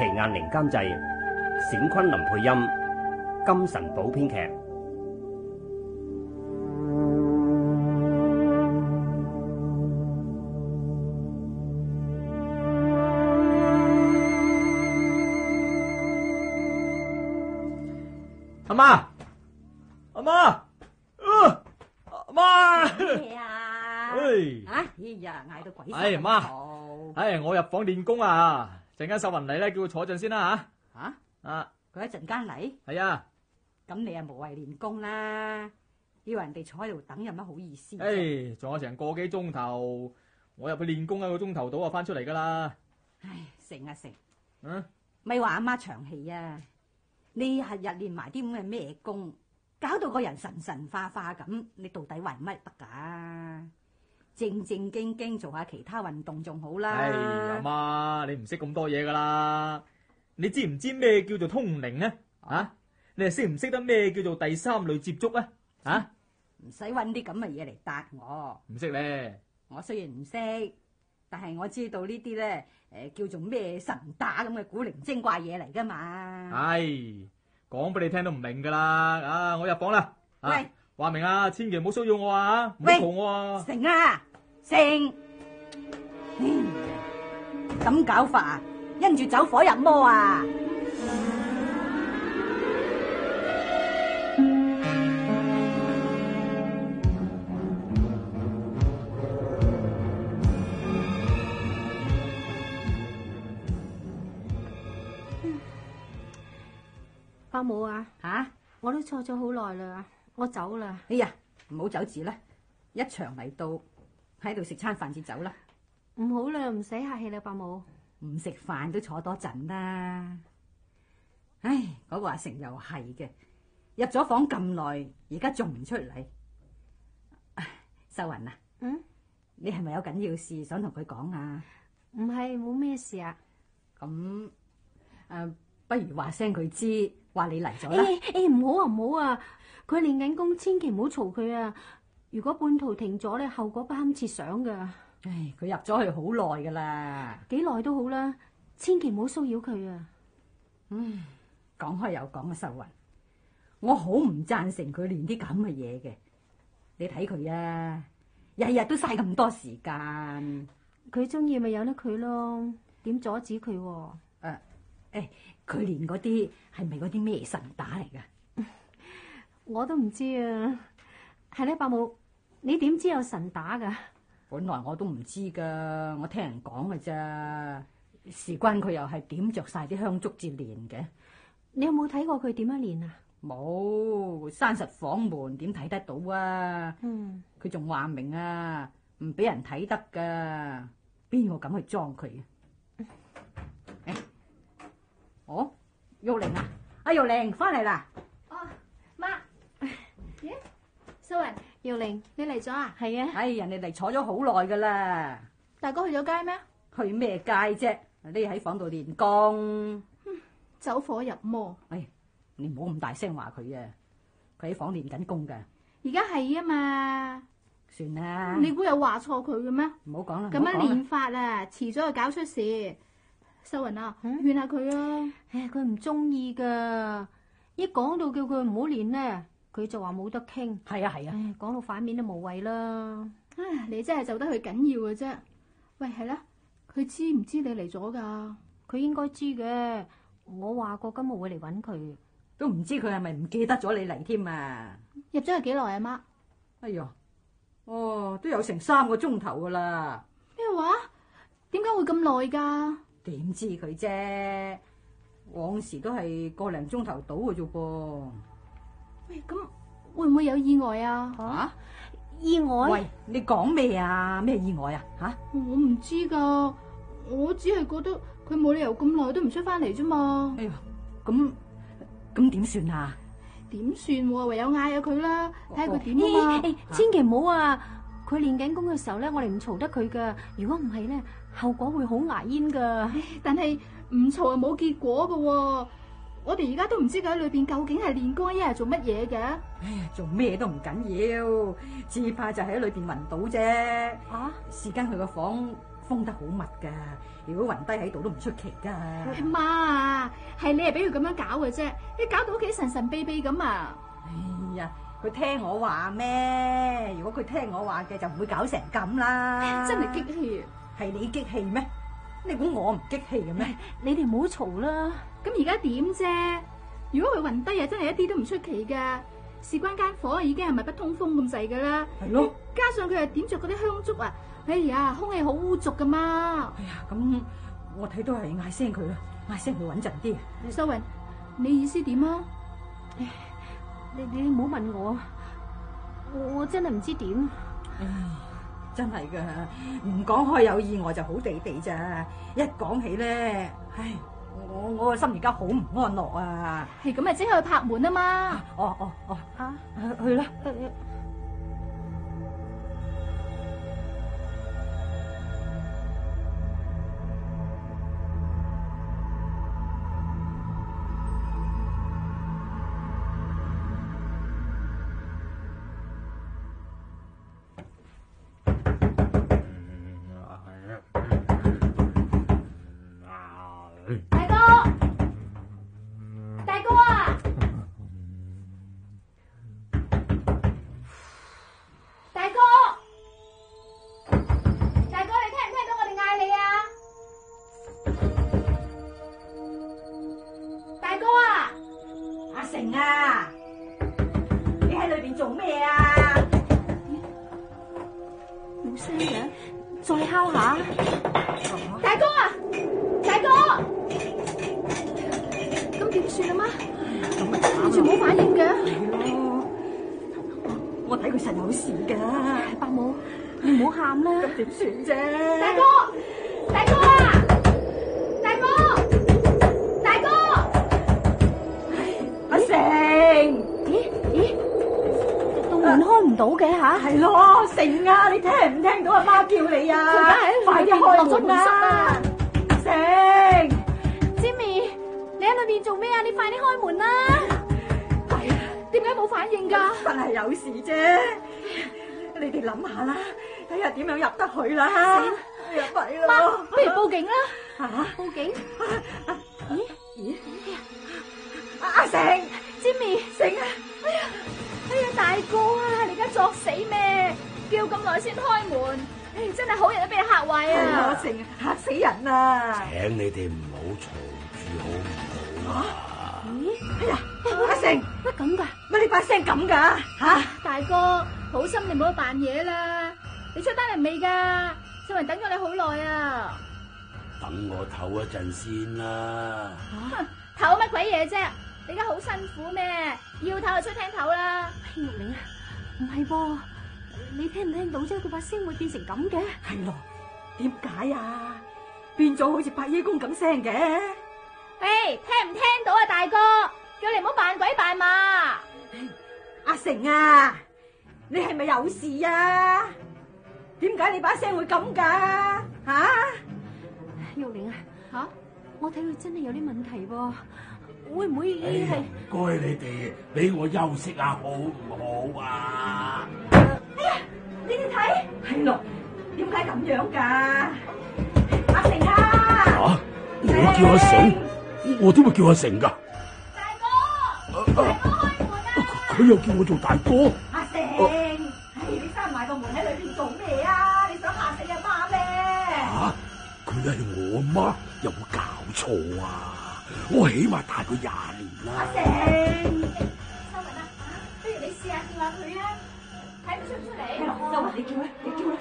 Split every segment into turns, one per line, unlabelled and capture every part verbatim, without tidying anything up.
奇雁翎監製，冼昆林配音，金神寶編劇。
阿媽，阿媽，啊，阿媽，
咩啊？
哎，
啊，哎呀，嗌到鬼
哎
咁
媽
嘈
唉，我入房練功啊，陣間秀雲嚟咧，叫佢坐陣先啦吓。
吓，
啊，
佢一陣間嚟，
係啊，
咁你啊無謂練功啦，要人哋坐喺度等有乜好意思啫？
誒，仲有成個幾鐘頭，我入去練功一個鐘頭到啊，翻出嚟噶啦。
唉，成啊成，
嗯，
咪話阿媽長氣啊！你日日練埋啲咁嘅咩功，搞到個人神神化化咁，你到底為乜得噶？正正經經做下其他運動仲好啦。
哎，阿媽，你唔識咁多嘢噶啦，你知唔知咩叫做通靈啊？啊，你係識唔識得咩叫做第三類接觸啊？啊，
唔使揾啲咁嘅嘢嚟答我。
唔識咧。
我雖然唔識，但係我知道呢啲咧，誒叫做咩神打咁嘅古靈精怪嘢嚟噶嘛。
唉，講俾你聽都唔明噶啦，啊，我入房啦。啊
喂，
話明啊，千祈唔好騷擾我啊，唔好
喂
嘈我啊。
成啊成，嗯咁搞法啊，因住走火入魔啊！
伯母啊，
吓，
我都坐咗好耐啦，我走啦。
哎呀，唔好走字啦，一場嚟到喺度食餐飯至走啦，
唔好啦，唔使客氣啦，伯母。
唔食飯都坐多陣啦。唉，嗰個阿成又係嘅，入咗房咁耐，而家仲唔出嚟？唉秀雲啊，
嗯，
你係咪有緊要事想同佢講啊？
唔係，冇咩事啊。
咁誒，不如話聲佢知，話你嚟咗啦。
誒誒，唔好啊，唔好啊，佢練緊功，千祈唔好嘈佢啊。如果半途停咗咧，後果不堪設想噶。
唉，佢入咗去好耐噶啦。
幾耐都好啦，千祈唔好騷擾佢啊。
嗯，講開又講啊，秀雲，我好唔贊成佢練啲咁嘅嘢嘅。你睇佢啊，日日都嘥咁多時間。
佢中意咪由得佢咯，點阻止佢？
誒誒，佢練嗰啲係咪嗰啲咩神打嚟噶？
我都唔知啊。係咧，伯母，你點知有神打噶？
本來我都唔知噶，我聽人講嘅咋。事關佢又係點着晒啲香燭至練嘅。
你有冇睇過佢點樣練啊？
冇，閂實房門點睇得到啊？
嗯，
佢仲話明啊，唔俾人睇得噶，邊個敢去裝佢啊？誒，哦，玉玲啊，阿玉玲翻嚟啦。
哦，媽，咦，秀雲，
耀玲，
你嚟咗啊？
係啊。
唉，人哋嚟坐咗好耐噶啦，
大哥去咗街咩？
去咩街啫？匿喺房度練功。
走火入魔。
唉，你唔好咁大聲話佢啊，佢喺房練緊功噶。
而家係啊嘛，
算啦，
你估有話錯佢嘅咩？
唔好講啦。
咁樣練法啊，遲早就搞出事。秀雲啊，勸下佢啊。
唉，佢唔中意噶，一講到叫佢唔好練咧，佢就話冇得傾。
係啊係啊，
唉，講到反面都無謂啦。
唉，你真係就得佢緊要嘅啫。喂，係啦，佢知唔知你嚟咗噶？
佢應該知嘅，我話過今日會嚟搵佢。
都唔知佢係咪唔記得咗你嚟添啊？
入咗去幾耐啊，媽？
哎呀，哦，都有成三個鐘頭噶啦。
咩話？點解會咁耐噶？
點知佢啫？往時都係個零鐘頭到嘅啫噃。
喂，咁會唔會有意外啊？
吓、啊？
意外？
喂，你講咩啊？咩意外啊？吓、啊？
我唔知噶，我只係覺得佢冇理由咁耐都唔出翻嚟啫嘛。
哎呀，咁咁點算啊？
點算？唯有嗌下佢啦，睇下佢點啊嘛。
誒，千祈唔好啊！佢練緊功嘅時候咧，我哋唔嘈得佢噶。如果唔係咧，後果會好牙煙噶。
但係唔嘈又冇結果噶。我哋而家都唔知佢喺裏邊究竟係練功，一係做乜嘢嘅。
唉，做咩都唔緊要，只怕就喺裏邊暈倒啫。
啊？
時間佢個房封得好密噶，如果暈低喺度都唔出奇噶。
媽啊，係你係俾佢咁樣搞嘅啫，你搞到屋企神神秘秘咁啊！
哎呀，佢聽我話咩？如果佢聽我話嘅，就唔會搞成咁啦。
真係激氣，
係你激氣咩？你估我唔激氣嘅咩？
你哋唔好嘈啦。
咁而家點啫？如果佢暈低啊，真係一啲都唔出奇噶。事關間房已經係密不通風咁滯噶啦。
係咯，
加上佢係點着嗰啲香燭啊，哎呀，空氣好污濁噶嘛。
哎呀，咁我睇到係嗌聲佢啦，嗌聲佢穩陣啲。
秀雲，你意思點啊？
你你唔好問我，我我真係唔知點。
唉，真係噶，唔講開有意外就好地地咋，一講起咧，唉，我我個心而家好唔安樂啊！
係咁咪即刻去拍門啊嘛！
哦哦哦，
啊，
去去啦。
大哥，大哥啊！大哥，大哥，你聽唔聽到我哋嗌你啊？大哥啊！
阿成啊，你喺裏邊做咩啊？
冇聲嘅，再敲下。
大哥啊！大哥，咁點算啊媽？
咁咪
完全冇反應嘅。
係咯，我睇佢實有事噶。
伯母，你唔好喊啦。
咁點算啫？
大哥，大哥啊！大哥，大哥，
阿成，
咦咦，道門開唔到嘅吓？
係咯，成啊，你聽唔聽到阿媽叫你啊？快啲開門啦！成
，Jimmy，你喺裏邊做咩啊？你快啲開門啦！
係啊，
點解冇反應噶？
真係有事啫。你哋諗下啦，睇下點樣入得去啦。入咪
媽，
咯，
不如報警啦！
吓，
報警？
咦咦，阿成
Jimmy，
成啊！
哎呀，哎呀，大哥啊，你而家作死咩？叫咁耐先開門，唉，真係好人都俾你嚇壞
阿
啊！
成嚇死人啊！
請你哋唔好嘈住好唔好啊？
哎呀，阿成
乜咁噶？
乜你把聲咁噶吓？
大哥，好心你唔好扮嘢啦！你出單嚟未噶？秀雲等咗你好耐啊！
等我唞一陣先啦。
哼，唞乜鬼嘢啫？你而家好辛苦咩？要唞就出廳唞啦！
玉玲啊，唔係噃，你聽唔聽到啫？佢把聲會變成咁嘅？
係咯，點解啊？變咗好似白衣公咁聲嘅？
誒，聽唔聽到啊，大哥？叫你唔好扮鬼扮馬！
阿成啊，你係咪有事啊？點解你把聲會咁噶？吓？
玉玲啊，
吓？
我睇佢真係有啲問題噃，會唔會係？
唔該你哋俾我休息下好唔好啊？
哎呀，你哋睇，係咯，點解咁樣噶？阿成啊！
吓？我叫阿成，我點會叫阿成噶？
大哥，大哥開門啊！
佢又叫我做大哥。
阿成，唉，你閂埋個門喺裏邊做咩啊？你想嚇死阿媽咩？
吓？佢係我媽，有冇搞錯啊？我起碼大佢廿年啦。
阿成，
秀雲啊，不如你試下叫下佢啊，睇佢出唔出嚟？
秀雲，你叫啦，你叫啦。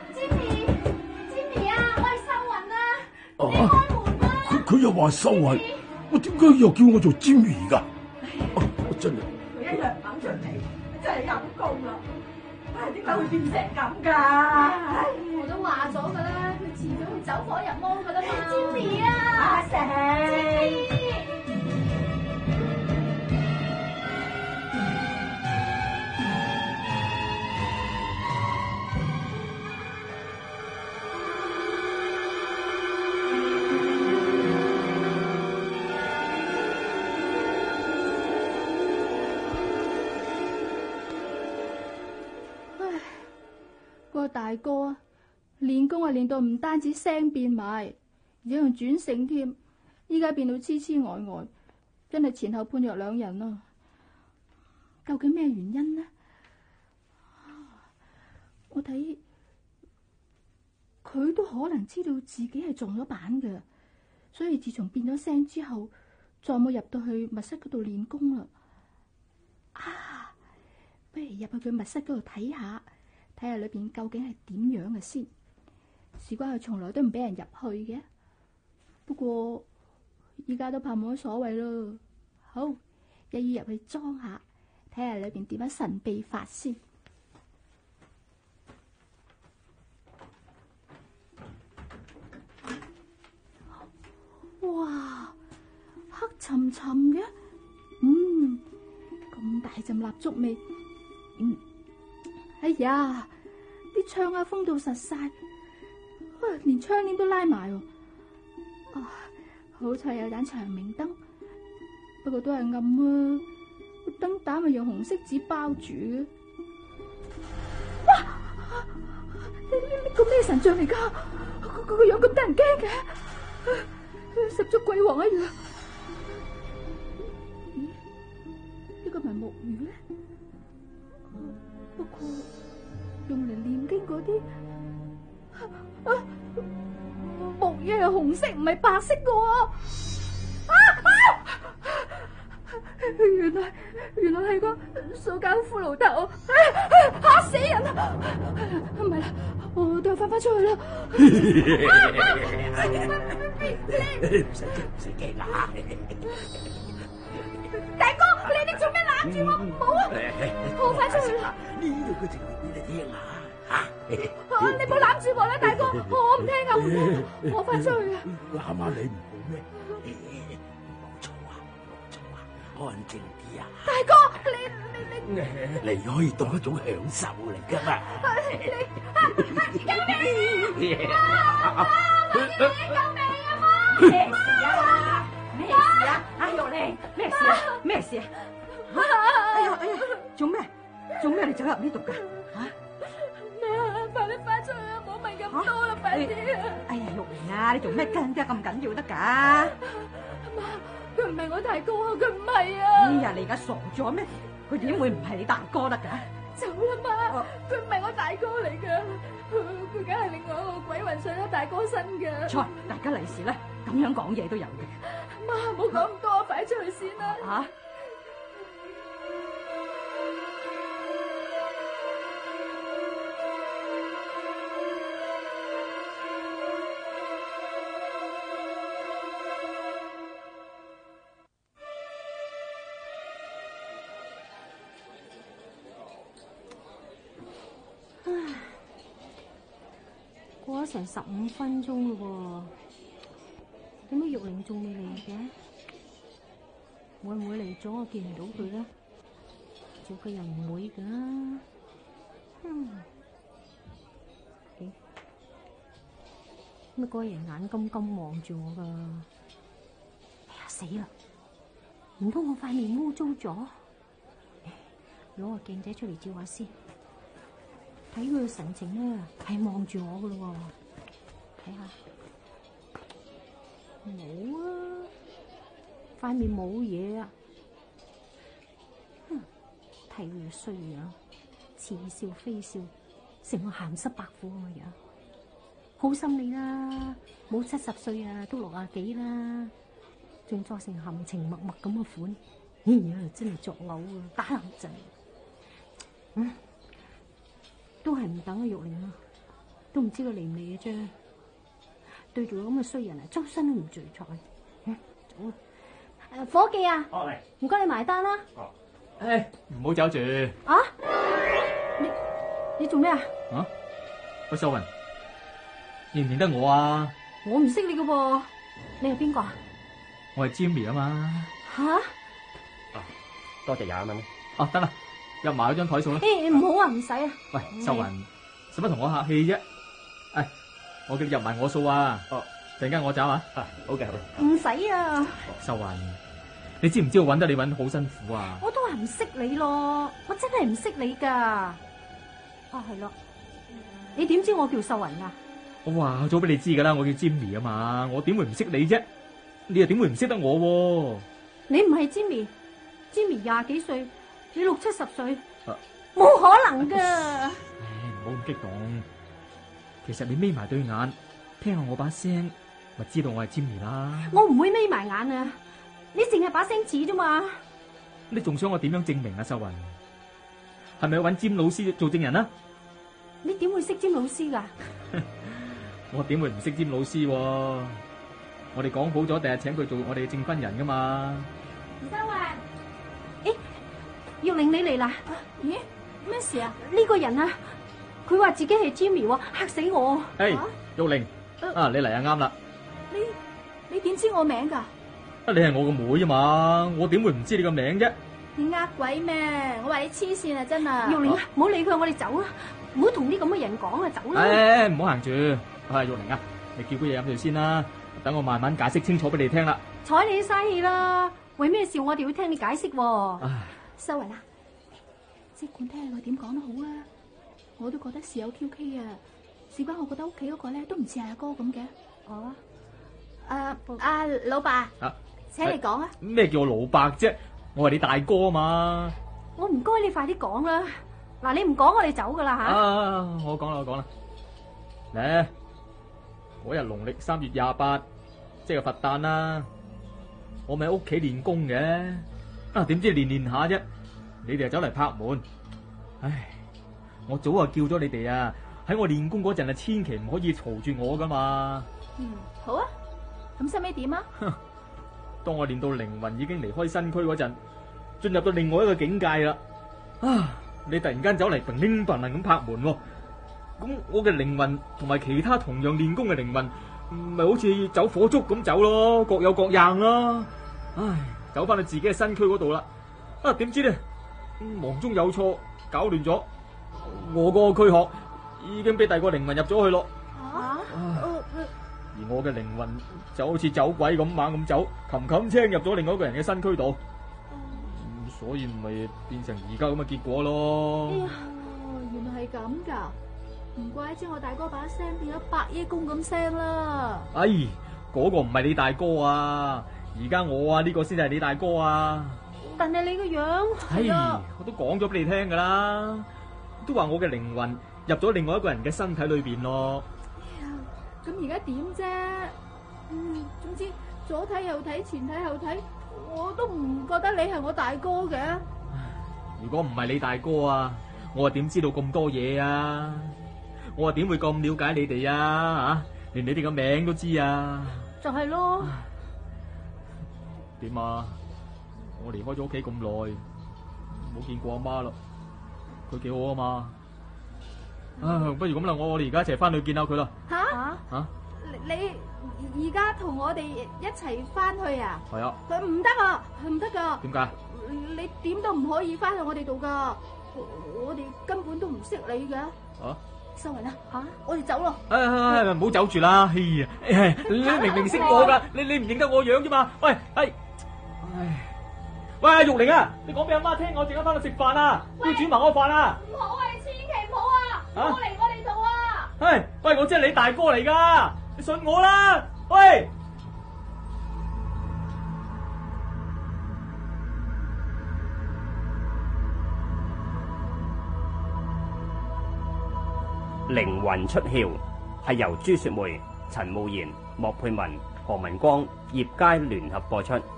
Jimmy，Jimmy 啊，我係秀雲啊，
啊
你開門啦！
佢佢又話收雲，我點解又叫我做 Jimmy 噶？啊，真係。
佢一樣等着你，真係陰公啦！唉，點解會變成咁噶？唉，
我都話咗噶啦，佢遲早會走火入魔噶啦嘛。Jimmy 啊，
阿成。
Jimmy 個大哥啊， 練功啊練到唔單止聲變埋，而且仲轉性添。依家變到痴痴呆呆，真係前後判若兩人啊！究竟咩原因呢？我睇佢都可能知道自己係撞咗板嘅，所以自從變咗聲之後，再冇入到去密室嗰度練功啦。啊，不如入去佢密室嗰度睇下，睇下裏邊究竟係點樣嘅先。事關佢從來都唔俾人入去嘅，不過依家都怕冇乜所謂咯。好，一於入去裝下，睇下裏邊點樣神秘法先。哇，黑沉沉嘅，嗯，咁大陣蠟燭味，嗯，哎呀，啲窗啊封到實晒，啊，連窗簾都拉埋喎，啊，好彩有盞長明燈，不過都係暗啊，個燈膽咪用紅色紙包住嘅。哇，呢呢個咩神像嚟噶？佢佢個樣咁得人驚嘅。十足鬼王一樣。咦？呢個咪木魚咧？不過用嚟念經嗰啲，啊，木魚係紅色，唔係白色噶喎。啊啊！原來原來係個塑膠骷髏頭，嚇死人啦！唔係啦，我都要翻返出去啦。
唔使驚，唔使驚啊！
大哥，你哋做咩攬住我？唔好啊！我翻出去啦！
呢度嘅情況俾你聽下吓。
啊！你唔好攬住我啦，大哥，我唔聽啊！唔聽，我翻出去啊！
攬下你唔好咩？冇錯啊，冇錯啊，安靜啲啊！
大哥，你你你
你可以當一種享受嚟噶嘛？
你救命！啊！救命啊！
咩事啊？咩事啊？阿玉玲，咩事啊？咩事啊？哎呀哎呀，做咩？做咩你走入呢度噶？吓！
媽，快啲翻出去啊！唔好問咁多啦，快啲啊！
哎呀，玉玲啊，你做咩跟得咁緊要得噶？
媽，佢唔係我大哥啊，佢唔係啊！
哎呀，你而家傻咗咩？佢點會唔係你大哥得噶？
走啦媽，佢唔係我大哥嚟噶，佢梗係另外一個鬼魂上咗大哥身噶。
錯，大家利是啦，咁樣講嘢都有嘅。
媽，唔好講咁多，快出去先啦！
吓！
過咗成十五分鐘咯喎，點解玉玲仲未嚟嘅？會唔會嚟咗我見唔到佢咧？做佢又唔會噶。嗯，咦？乜嗰個人眼金金望住我噶？哎呀死啦！唔通我塊面污糟咗？攞個鏡仔出嚟照下先。睇佢嘅神情咧，係望住我噶咯喎，睇下冇啊，塊面冇嘢啊，哼，睇佢嘅衰樣，似笑非笑，成個鹹濕白虎咁嘅樣，好心你啦，冇七十歲啊，都六啊幾啦，仲作成含情脈脈咁嘅款，哎呀，真係作嘔啊，打冷震，嗯。都係唔等阿玉玲啊，都唔知佢嚟唔嚟嘅啫。對住咁嘅衰人啊，周身都唔聚財。嗯，走啊！誒，伙計啊，
哦嚟，
唔該你埋單啦。
哦，
誒，唔好走住。
啊？你你做咩啊？
啊？喂，秀雲，認唔認得我啊？
我唔識你嘅喎，你係邊個啊？
我係 Jimmy 啊嘛。
吓？
啊，多謝廿蚊。
哦，得啦。入埋嗰張台數啦。
誒，唔好啊，唔使啊。
喂，秀雲，使乜同我客氣啫？誒，我叫你入埋我數啊。哦，陣間我找啊。
啊，好嘅，好嘅。
唔使啊。
秀雲，你知唔知我搵得你搵好辛苦啊？
我都話唔識你咯，我真係唔識你噶。啊，係咯，你點知我叫秀雲啊？
我話咗俾你知噶啦，我叫 Jimmy 啊嘛，我點會唔識你啫？你又點會唔識得我？
你唔係 Jimmy，Jimmy 廿幾歲，你六七十歲，
啊
冇可能噶。
唉，唔好咁激動。其實你眯埋對眼，聽下我把聲，咪知道我係 Jimmy 啦。
我唔會眯埋眼啊，你淨係把聲似啫嘛。
你仲想我點樣證明啊？秀雲，係咪要搵詹老師做證人啊？
你點會識詹老師噶？
我點會唔識詹老師？我哋講好咗，第日請佢做我哋嘅證婚人噶嘛。
秀雲，誒，玉玲你嚟啦？咦，咩事啊？呢個人啊，佢話自己係 Jimmy，嚇死我！
誒，玉玲，啊，你嚟啊，啱啦。
你你點知我名噶？
啊，你係我個妹啊嘛，我點會唔知你個名啫？
你呃鬼咩？我話你黐線啊，真啊！
玉玲啊，唔好理佢，我哋走啦，唔好同啲咁嘅人講啊，走啦！
誒，唔好行住。係玉玲啊，你叫杯嘢飲住先啦，等我慢慢解釋清楚俾你聽啦。
睬你嘥氣啦，為咩事我哋要聽你解釋？
唉，
秀雲啊，即管聽佢點講都好啊，我都覺得事有蹊蹺啊。事關我覺得屋企嗰個咧都唔似係阿哥咁嘅。
哦，
誒，阿老伯，
啊，
請你講啊。
咩叫我老伯啫？我係你大哥啊嘛。
我唔該你快啲講啦。嗱，你唔講我哋走噶啦吓。
啊，我講啦，我講啦。嚟，嗰日農曆三月廿八，即係佛誕啦。我咪喺屋企練功嘅，啊，點知練練下啫，你哋就走嚟拍門。唉，我早啊叫咗你哋啊，喺我練功嗰陣啊，千祈唔可以嘈住我噶嘛。
嗯，好啊。咁收尾點啊？
當我練到靈魂已經離開身軀嗰陣，進入到另外一個境界啦。啊！你突然間走嚟砰砰砰咁拍門，咁我嘅靈魂同埋其他同樣練功嘅靈魂，咪好似走火燭咁走咯，各有各樣啦。唉，走翻去自己嘅身軀嗰度啦。啊，點知咧，忙中有錯，搞亂咗，我個軀殼已經俾第二個靈魂入咗去咯。
啊？
而我嘅靈魂就好似走鬼咁猛咁走，冚冚聲入咗另外一個人嘅身軀度。所以咪變成而家咁嘅結果咯。
哎呀，原來係咁噶，唔怪之我大哥把聲變咗白衣公咁聲啦。
哎，嗰個唔係你大哥啊，而家我啊呢個先係你大哥啊。
但係你個樣，
哎，我都講咗俾你聽噶啦，都話我嘅靈魂入咗另外一個人嘅身體裏邊咯。
哎呀，咁而家點啫？嗯，總之左睇右睇，前睇後睇。我都唔覺得你係我大哥嘅。
如果唔係你大哥啊，我啊點知道咁多嘢啊？我啊點會咁了解你哋啊？吓，連你哋個名都知啊？
就係咯。
點啊？我離開咗屋企咁耐，冇見過阿媽啦。佢幾好啊嘛？啊，不如咁啦，我我哋而家一齊翻去見下佢啦。
吓
吓？啊？
你而家同我哋一齊翻去啊？
係啊。
佢唔得啊，唔得噶。
點解？
你點都唔可以翻去我哋度噶，我哋根本都唔識你嘅。
啊？
秀雲啊，吓，我哋走咯。
唉唉唉，唔好走住啦！哎呀，你明明識我噶，你你唔認得我樣啫嘛？喂，係，唉，喂，玉玲啊，你講俾阿媽聽，我陣間翻去食飯啊，要煮埋我飯啊！
唔好啊，你千祈唔好啊，唔好嚟我哋度啊！
唉，喂，我真係你大哥嚟噶。你信我啦，喂！
靈魂出竅係由朱雪梅、陳慕賢、莫佩文、何文光、葉佳聯合播出。